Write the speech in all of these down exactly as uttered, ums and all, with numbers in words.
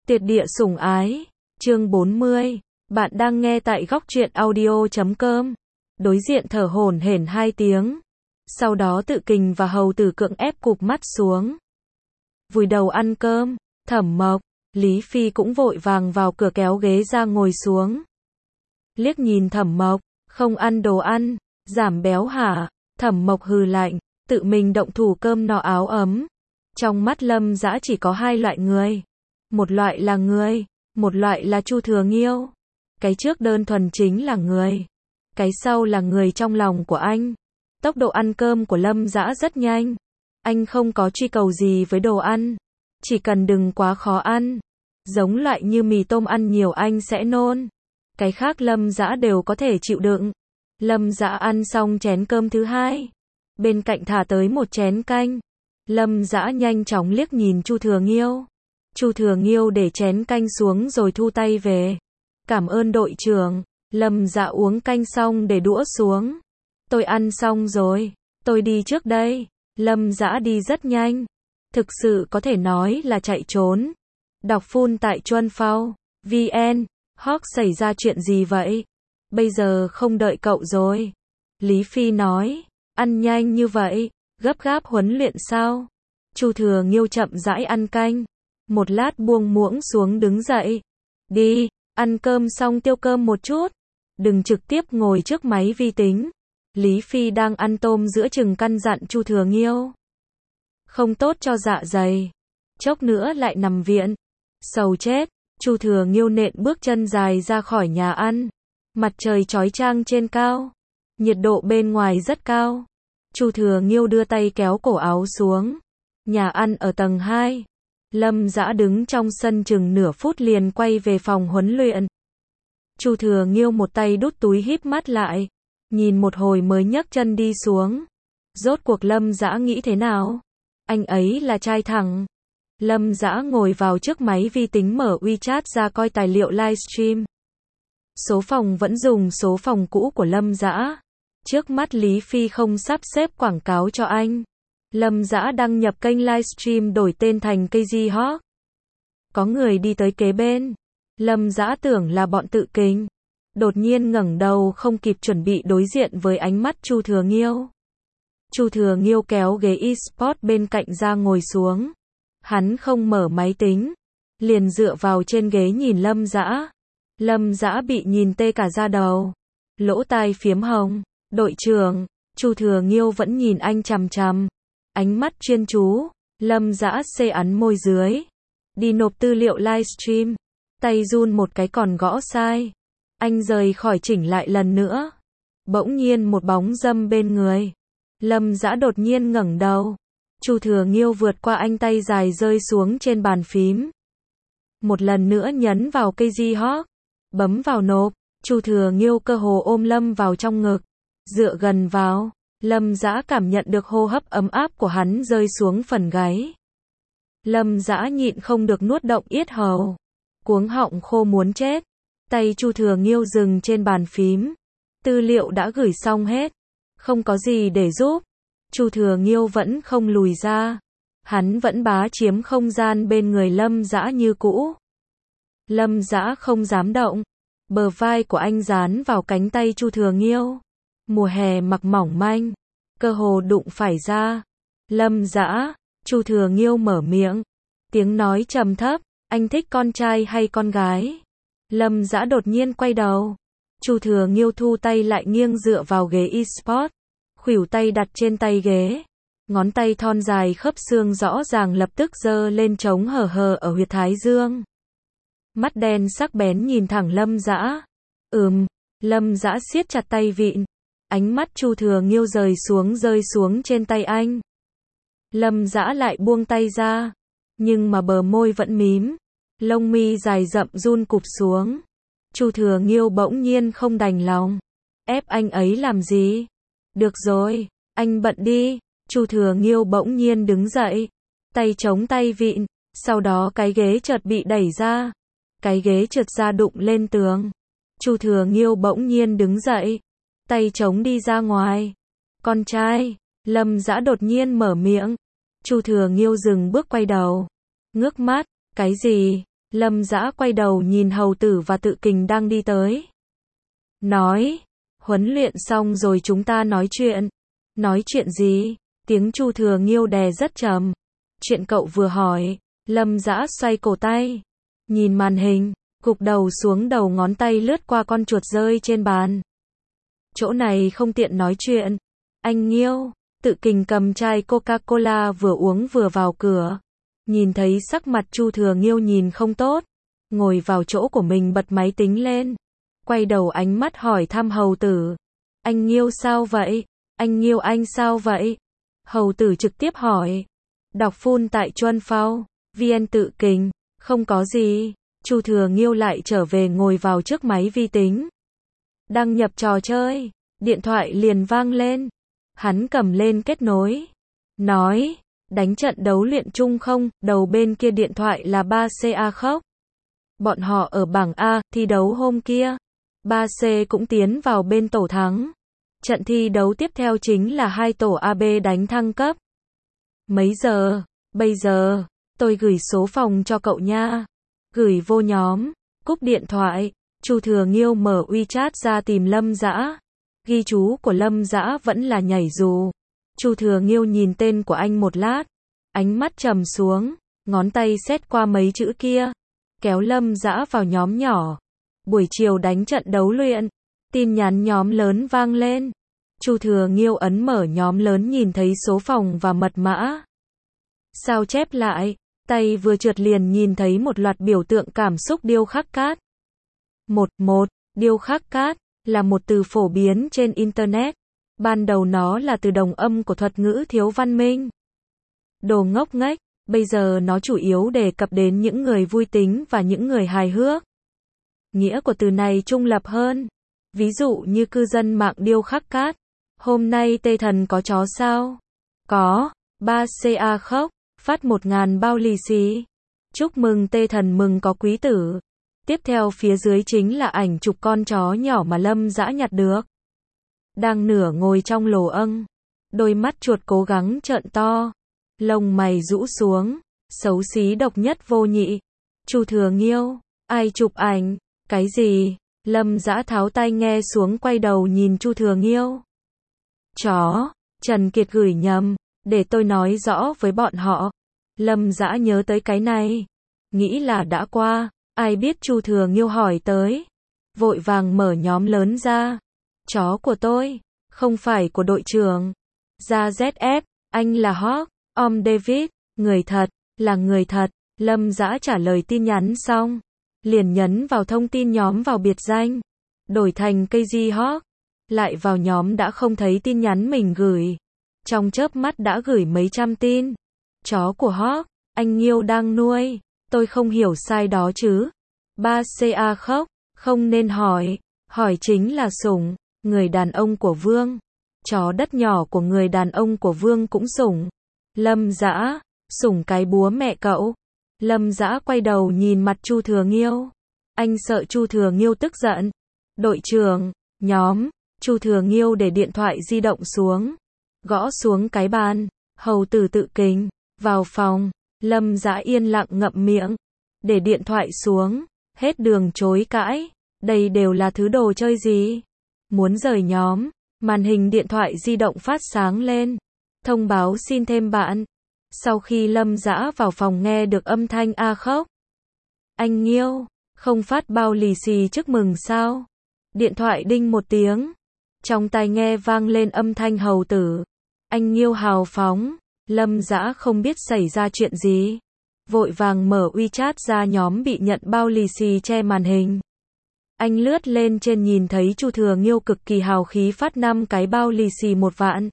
Tuyệt địa sủng ái, chương bốn mươi. Bạn đang nghe tại góc truyện audio chấm com. Đối diện thở hổn hển hai tiếng. Sau đó tự kình và hầu tử cưỡng ép cụp mắt xuống. Vùi đầu ăn cơm, Thẩm Mộc, Lý Phi cũng vội vàng vào cửa kéo ghế ra ngồi xuống. Liếc nhìn Thẩm Mộc, không ăn đồ ăn, giảm béo hả? Thẩm Mộc hừ lạnh, tự mình động thủ cơm no áo ấm. Trong mắt Lâm Dã chỉ có hai loại người. Một loại là người, một loại là Chu Thừa Nghiêu. Cái trước đơn thuần chính là người. Cái sau là người trong lòng của anh. Tốc độ ăn cơm của Lâm Dã rất nhanh. Anh không có truy cầu gì với đồ ăn. Chỉ cần đừng quá khó ăn. Giống loại như mì tôm ăn nhiều anh sẽ nôn. Cái khác Lâm Dã đều có thể chịu đựng. Lâm Dã ăn xong chén cơm thứ hai. Bên cạnh thả tới một chén canh. Lâm Dã nhanh chóng liếc nhìn Chu Thừa Nghiêu. Chu Thừa Nghiêu để chén canh xuống rồi thu tay về. Cảm ơn đội trưởng. Lâm Dã uống canh xong để đũa xuống. Tôi ăn xong rồi. Tôi đi trước đây. Lâm Dã đi rất nhanh. Thực sự có thể nói là chạy trốn. Đọc full tại Chuân Phao. vê en. Hawk xảy ra chuyện gì vậy? Bây giờ không đợi cậu rồi. Lý Phi nói. Ăn nhanh như vậy. Gấp gáp huấn luyện sao? Chu Thừa Nghiêu chậm rãi ăn canh. Một lát buông muỗng xuống đứng dậy. Đi, ăn cơm xong tiêu cơm một chút. Đừng trực tiếp ngồi trước máy vi tính. Lý Phi đang ăn tôm giữa chừng căn dặn Chu Thừa Nghiêu. Không tốt cho dạ dày. Chốc nữa lại nằm viện. Sầu chết. Chu Thừa Nghiêu nện bước chân dài ra khỏi nhà ăn. Mặt trời chói chang trên cao. Nhiệt độ bên ngoài rất cao. Chu Thừa Nghiêu đưa tay kéo cổ áo xuống. Nhà ăn ở tầng hai. Lâm Dã đứng trong sân chừng nửa phút liền quay về phòng huấn luyện. Chu Thừa Nghiêu một tay đút túi híp mắt lại. Nhìn một hồi mới nhấc chân đi xuống. Rốt cuộc Lâm Dã nghĩ thế nào? Anh ấy là trai thẳng. Lâm Dã ngồi vào trước máy vi tính mở WeChat ra coi tài liệu livestream. Số phòng vẫn dùng số phòng cũ của Lâm Dã. Trước mắt Lý Phi không sắp xếp quảng cáo cho anh. Lâm Dã đăng nhập kênh livestream đổi tên thành ca giê Hawk. Có người đi tới kế bên. Lâm Dã tưởng là bọn tự kình. Đột nhiên ngẩng đầu không kịp chuẩn bị đối diện với ánh mắt Chu Thừa Nghiêu. Chu Thừa Nghiêu kéo ghế e-sport bên cạnh ra ngồi xuống. Hắn không mở máy tính. Liền dựa vào trên ghế nhìn Lâm Dã. Lâm Dã bị nhìn tê cả da đầu. Lỗ tai phiếm hồng. Đội trưởng, Chu Thừa Nghiêu vẫn nhìn anh chằm chằm. Ánh mắt chuyên chú. Lâm Dã xê ấn môi dưới. Đi nộp tư liệu livestream. Tay run một cái còn gõ sai. Anh rời khỏi chỉnh lại lần nữa. Bỗng nhiên một bóng dâm bên người. Lâm Dã đột nhiên ngẩng đầu. Chu Thừa Nghiêu vượt qua anh tay dài rơi xuống trên bàn phím. Một lần nữa nhấn vào ca giê Hawk. Bấm vào nộp. Chu Thừa Nghiêu cơ hồ ôm Lâm vào trong ngực. Dựa gần vào. Lâm Dã cảm nhận được hô hấp ấm áp của hắn rơi xuống phần gáy. Lâm Dã nhịn không được nuốt động yết hầu. Cuống họng khô muốn chết. Tay Chu Thừa Nghiêu dừng trên bàn phím. Tư liệu đã gửi xong hết. Không có gì để giúp. Chu Thừa Nghiêu vẫn không lùi ra. Hắn vẫn bá chiếm không gian bên người Lâm Dã như cũ. Lâm Dã không dám động. Bờ vai của anh dán vào cánh tay Chu Thừa Nghiêu. Mùa hè mặc mỏng manh. Cơ hồ đụng phải da. Lâm Dã. Chu Thừa Nghiêu mở miệng. Tiếng nói trầm thấp. Anh thích con trai hay con gái? Lâm Dã đột nhiên quay đầu. Chu Thừa Nghiêu thu tay lại nghiêng dựa vào ghế e-sport. Khuỷu tay đặt trên tay ghế. Ngón tay thon dài khớp xương rõ ràng lập tức giơ lên trống hờ hờ ở huyệt thái dương. Mắt đen sắc bén nhìn thẳng Lâm Dã. Ừm. Lâm Dã siết chặt tay vịn. Ánh mắt Chu Thừa Nghiêu rời xuống rơi xuống trên tay anh. Lâm Dã lại buông tay ra. Nhưng mà bờ môi vẫn mím. Lông mi dài rậm run cụp xuống. Chu Thừa Nghiêu bỗng nhiên không đành lòng. Ép anh ấy làm gì? Được rồi, anh bận đi. Chu Thừa Nghiêu bỗng nhiên đứng dậy. Tay chống tay vịn. Sau đó cái ghế chợt bị đẩy ra. Cái ghế trượt ra đụng lên tường. Chu Thừa Nghiêu bỗng nhiên đứng dậy. Tay chống đi ra ngoài. Con trai. Lâm Dã đột nhiên mở miệng. Chu Thừa Nghiêu dừng bước quay đầu. Ngước mắt. Cái gì? Lâm Dã quay đầu nhìn hầu tử và Tự Kình đang đi tới. Nói, huấn luyện xong rồi chúng ta nói chuyện. Nói chuyện gì? Tiếng Chu Thừa Nghiêu đè rất trầm. Chuyện cậu vừa hỏi. Lâm Dã xoay cổ tay. Nhìn màn hình, gục đầu xuống, đầu ngón tay lướt qua con chuột rơi trên bàn. Chỗ này không tiện nói chuyện. Anh Nghiêu. Tự Kình cầm chai Coca-Cola vừa uống vừa vào cửa. Nhìn thấy sắc mặt Chu Thừa Nghiêu nhìn không tốt. Ngồi vào chỗ của mình bật máy tính lên. Quay đầu ánh mắt hỏi thăm hầu tử. Anh Nghiêu sao vậy? Anh Nghiêu anh sao vậy? Hầu tử trực tiếp hỏi. Đọc full tại Chuân Phao, vê en. Tự Kình. Không có gì. Chu Thừa Nghiêu lại trở về ngồi vào trước máy vi tính. Đăng nhập trò chơi. Điện thoại liền vang lên. Hắn cầm lên kết nối. Nói. Đánh trận đấu luyện chung không? Đầu bên kia điện thoại là ba xê a khóc. Bọn họ ở bảng A, thi đấu hôm kia. ba xê cũng tiến vào bên tổ thắng. Trận thi đấu tiếp theo chính là hai tổ a bê đánh thăng cấp. Mấy giờ? Bây giờ. Tôi gửi số phòng cho cậu nha. Gửi vô nhóm. Cúp điện thoại. Chu Thừa Nghiêu mở WeChat ra tìm Lâm Dã. Ghi chú của Lâm Dã vẫn là nhảy dù. Chu Thừa Nghiêu nhìn tên của anh một lát. Ánh mắt trầm xuống. Ngón tay xét qua mấy chữ kia. Kéo Lâm Dã vào nhóm nhỏ. Buổi chiều đánh trận đấu luyện. Tin nhắn nhóm lớn vang lên. Chu Thừa Nghiêu ấn mở nhóm lớn, nhìn thấy số phòng và mật mã. Sao chép lại. Tay vừa trượt liền nhìn thấy một loạt biểu tượng cảm xúc điêu khắc cát. Một, một, điêu khắc cát là một từ phổ biến trên Internet. Ban đầu nó là từ đồng âm của thuật ngữ thiếu văn minh. Đồ ngốc nghếch, bây giờ nó chủ yếu đề cập đến những người vui tính và những người hài hước. Nghĩa của từ này trung lập hơn. Ví dụ như cư dân mạng điêu khắc cát. Hôm nay Tê Thần có chó sao? Có. ba xê a khóc. Phát một ngàn bao lì xì. Chúc mừng Tê Thần mừng có quý tử. Tiếp theo phía dưới chính là ảnh chụp con chó nhỏ mà Lâm Dã nhặt được. Đang nửa ngồi trong lồ âng. Đôi mắt chuột cố gắng trợn to. Lông mày rũ xuống. Xấu xí độc nhất vô nhị. Chu Thừa Nghiêu. Ai chụp ảnh? Cái gì? Lâm Dã tháo tai nghe xuống, quay đầu nhìn Chu Thừa Nghiêu. Chó. Trần Kiệt gửi nhầm. Để tôi nói rõ với bọn họ. Lâm Dã nhớ tới cái này. Nghĩ là đã qua. Ai biết Chu Thừa Nghiêu hỏi tới. Vội vàng mở nhóm lớn ra. Chó của tôi. Không phải của đội trưởng. Ra dét ép. Anh là Hawk. Om David. Người thật. Là người thật. Lâm Dã trả lời tin nhắn xong. Liền nhấn vào thông tin nhóm vào biệt danh. Đổi thành ca giê Hawk. Lại vào nhóm đã không thấy tin nhắn mình gửi. Trong chớp mắt đã gửi mấy trăm tin. Chó của Hawk. Anh Nghiêu đang nuôi. Tôi không hiểu sai đó chứ. ba xê a khóc. Không nên hỏi. Hỏi chính là sủng. Người đàn ông của Vương. Chó đất nhỏ của người đàn ông của Vương cũng sủng. Lâm Dã. Sủng cái búa mẹ cậu. Lâm Dã quay đầu nhìn mặt Chu Thừa Nghiêu. Anh sợ Chu Thừa Nghiêu tức giận. Đội trưởng. Nhóm. Chu Thừa Nghiêu để điện thoại di động xuống. Gõ xuống cái bàn. Hầu tử Tự Kình. Vào phòng. Lâm Dã yên lặng ngậm miệng. Để điện thoại xuống. Hết đường chối cãi. Đây đều là thứ đồ chơi gì? Muốn rời nhóm. Màn hình điện thoại di động phát sáng lên. Thông báo xin thêm bạn. Sau khi Lâm Dã vào phòng nghe được âm thanh A khóc. Anh Nghiêu. Không phát bao lì xì chúc mừng sao? Điện thoại đinh một tiếng. Trong tai nghe vang lên âm thanh hầu tử. Anh Nghiêu hào phóng. Lâm Dã không biết xảy ra chuyện gì. Vội vàng mở WeChat ra nhóm bị nhận bao lì xì che màn hình. Anh lướt lên trên nhìn thấy Chu Thừa Nghiêu cực kỳ hào khí phát năm cái bao lì xì một vạn.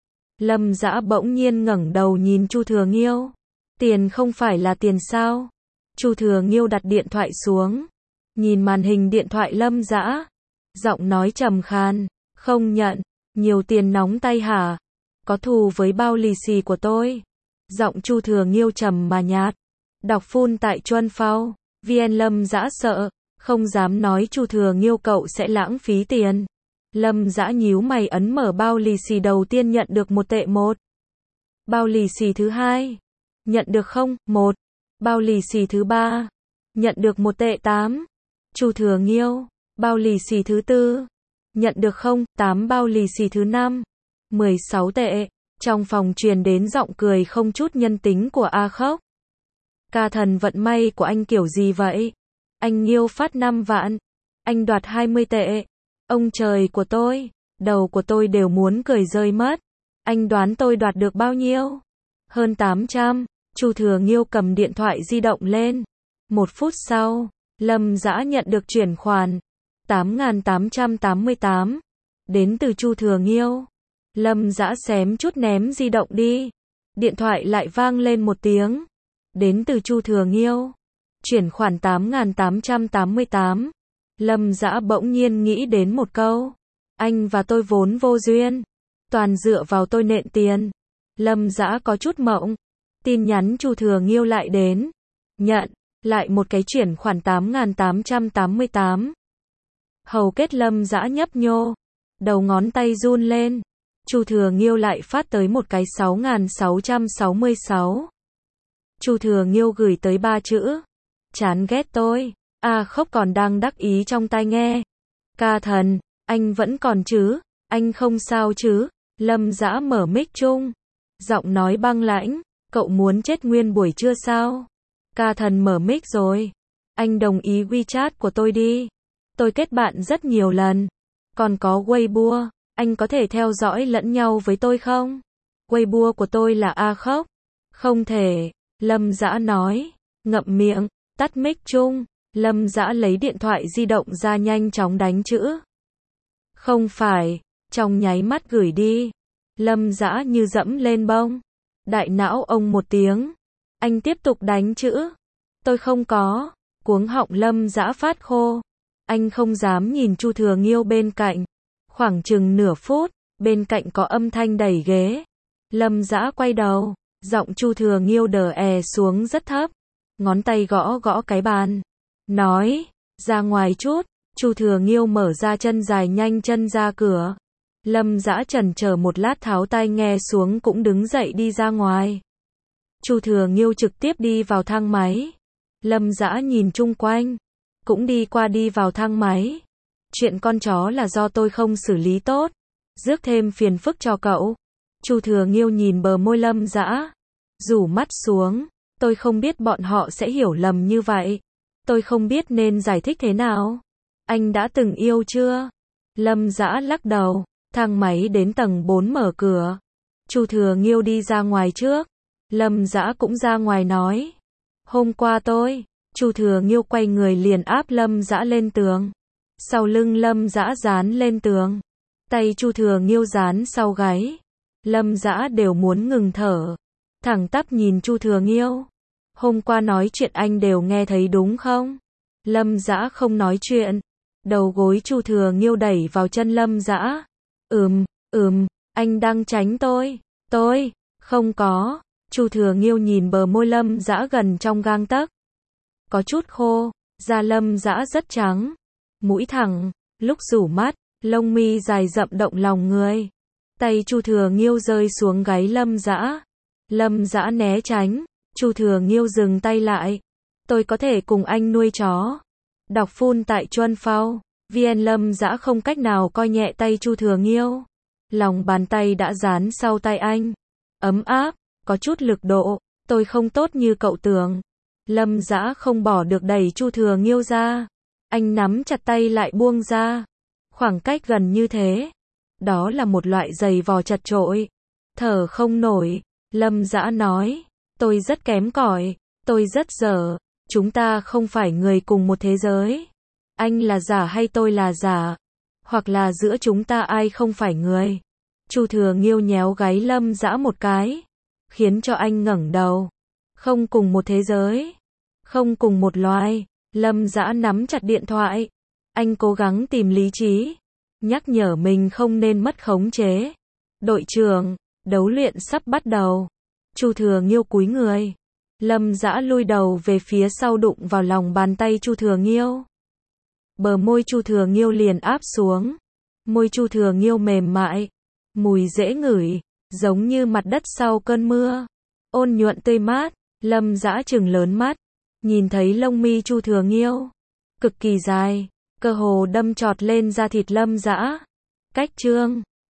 Lâm Dã bỗng nhiên ngẩng đầu nhìn Chu Thừa Nghiêu. Tiền không phải là tiền sao? Chu Thừa Nghiêu đặt điện thoại xuống. Nhìn màn hình điện thoại Lâm Dã. Giọng nói trầm khan. Không nhận. Nhiều tiền nóng tay hả? Có thù với bao lì xì của tôi. Giọng Chu Thừa Nghiêu trầm mà nhạt. Đọc full tại Chuân Phao, vê en. Lâm Dã sợ. Không dám nói Chu Thừa Nghiêu cậu sẽ lãng phí tiền. Lâm Dã nhíu mày ấn mở bao lì xì đầu tiên nhận được một tệ một. Bao lì xì thứ hai. Nhận được không? Một. Bao lì xì thứ ba. Nhận được một tệ tám. Chu Thừa Nghiêu. Bao lì xì thứ tư. Nhận được không? tám bao lì xì thứ năm. mười sáu tệ. Trong phòng truyền đến giọng cười không chút nhân tính của A Khốc. Ca thần, vận may của anh kiểu gì vậy? Anh Nghiêu phát năm vạn. Anh đoạt hai mươi tệ. Ông trời của tôi, đầu của tôi đều muốn cười rơi mất. Anh đoán tôi đoạt được bao nhiêu? Hơn tám trăm. Chu Thừa Nghiêu cầm điện thoại di động lên. Một phút sau, Lâm Dã nhận được chuyển khoản tám nghìn tám trăm tám mươi tám. Đến từ Chu Thừa Nghiêu. Lâm Dã xém chút ném di động đi. Điện thoại lại vang lên một tiếng. Đến từ Chu Thừa Nghiêu. Chuyển khoản tám nghìn tám trăm tám mươi tám. Lâm Dã bỗng nhiên nghĩ đến một câu. Anh và tôi vốn vô duyên. Toàn dựa vào tôi nện tiền. Lâm Dã có chút mộng. Tin nhắn Chu Thừa Nghiêu lại đến. Nhận. Lại một cái chuyển khoản tám nghìn tám trăm tám mươi tám. Hầu kết Lâm Dã nhấp nhô. Đầu ngón tay run lên. Chu Thừa Nghiêu lại phát tới một cái sáu nghìn sáu trăm sáu mươi sáu. Chu Thừa Nghiêu gửi tới ba chữ. Chán ghét tôi. A Khốc còn đang đắc ý trong tai nghe. Ca thần, anh vẫn còn chứ? Anh không sao chứ? Lâm Dã mở mic chung. Giọng nói băng lãnh. Cậu muốn chết nguyên buổi trưa sao? Ca thần mở mic rồi. Anh đồng ý WeChat của tôi đi. Tôi kết bạn rất nhiều lần. Còn có Weibo. Anh có thể theo dõi lẫn nhau với tôi không? Weibo của tôi là A Khốc. Không thể. Lâm Dã nói. Ngậm miệng. Tắt mic chung. Lâm Dã lấy điện thoại di động ra nhanh chóng đánh chữ. Không phải. Trong nháy mắt gửi đi. Lâm Dã như dẫm lên bông. Đại não ông một tiếng. Anh tiếp tục đánh chữ. Tôi không có. Cuống họng Lâm Dã phát khô. Anh không dám nhìn Chu Thừa Nghiêu bên cạnh. Khoảng chừng nửa phút, bên cạnh có âm thanh đẩy ghế. Lâm Dã quay đầu. Giọng Chu Thừa Nghiêu đờ è xuống rất thấp. Ngón tay gõ gõ cái bàn. Nói, ra ngoài chút. Chu Thừa Nghiêu mở ra chân dài nhanh chân ra cửa. Lâm Dã chần chờ một lát tháo tai nghe xuống cũng đứng dậy đi ra ngoài. Chu Thừa Nghiêu trực tiếp đi vào thang máy. Lâm Dã nhìn chung quanh. Cũng đi qua đi vào thang máy. Chuyện con chó là do tôi không xử lý tốt. Rước thêm phiền phức cho cậu. Chu Thừa Nghiêu nhìn bờ môi Lâm Dã. Rủ mắt xuống. Tôi không biết bọn họ sẽ hiểu lầm như vậy. Tôi không biết nên giải thích thế nào. Anh đã từng yêu chưa? Lâm Dã lắc đầu. Thang máy đến tầng bốn mở cửa. Chu Thừa Nghiêu đi ra ngoài trước. Lâm Dã cũng ra ngoài nói. Hôm qua tôi. Chu Thừa Nghiêu quay người liền áp Lâm Dã lên tường. Sau lưng Lâm Dã dán lên tường. Tay Chu Thừa Nghiêu dán sau gáy. Lâm Dã đều muốn ngừng thở. Thẳng tắp nhìn Chu Thừa Nghiêu. Hôm qua nói chuyện anh đều nghe thấy đúng không? Lâm Dã không nói chuyện. Đầu gối Chu Thừa Nghiêu đẩy vào chân Lâm Dã. Ừm, ừm, anh đang tránh tôi. Tôi, không có. Chu Thừa Nghiêu nhìn bờ môi Lâm Dã gần trong gang tấc. Có chút khô, da Lâm Dã rất trắng. Mũi thẳng, lúc rủ mắt, lông mi dài rậm động lòng người. Tay Chu Thừa Nghiêu rơi xuống gáy Lâm Dã. Lâm Dã né tránh. Chu Thừa Nghiêu dừng tay lại. Tôi có thể cùng anh nuôi chó. Đọc phun tại Chuân Phao. vê en Lâm Dã không cách nào coi nhẹ tay Chu Thừa Nghiêu. Lòng bàn tay đã dán sau tay anh. Ấm áp, có chút lực độ. Tôi không tốt như cậu tưởng. Lâm Dã không bỏ được đẩy Chu Thừa Nghiêu ra. Anh nắm chặt tay lại buông ra. Khoảng cách gần như thế. Đó là một loại giày vò chật chội. Thở không nổi. Lâm Dã nói. Tôi rất kém cỏi. Tôi rất dở. Chúng ta không phải người cùng một thế giới. Anh là giả hay tôi là giả? Hoặc là giữa chúng ta ai không phải người? Chu Thừa Nghiêu nhéo gáy Lâm Dã một cái. Khiến cho anh ngẩng đầu. Không cùng một thế giới. Không cùng một loài. Lâm Dã nắm chặt điện thoại. Anh cố gắng tìm lý trí. Nhắc nhở mình không nên mất khống chế. Đội trưởng, đấu luyện sắp bắt đầu. Chu Thừa Nghiêu cúi người. Lâm Dã lui đầu về phía sau đụng vào lòng bàn tay Chu Thừa Nghiêu. Bờ môi Chu Thừa Nghiêu liền áp xuống. Môi Chu Thừa Nghiêu mềm mại. Mùi dễ ngửi. Giống như mặt đất sau cơn mưa. Ôn nhuận tươi mát. Lâm Dã trừng lớn mắt. Nhìn thấy lông mi Chu Thừa Nghiêu, cực kỳ dài, cơ hồ đâm chọt lên da thịt Lâm Dã. Cách chương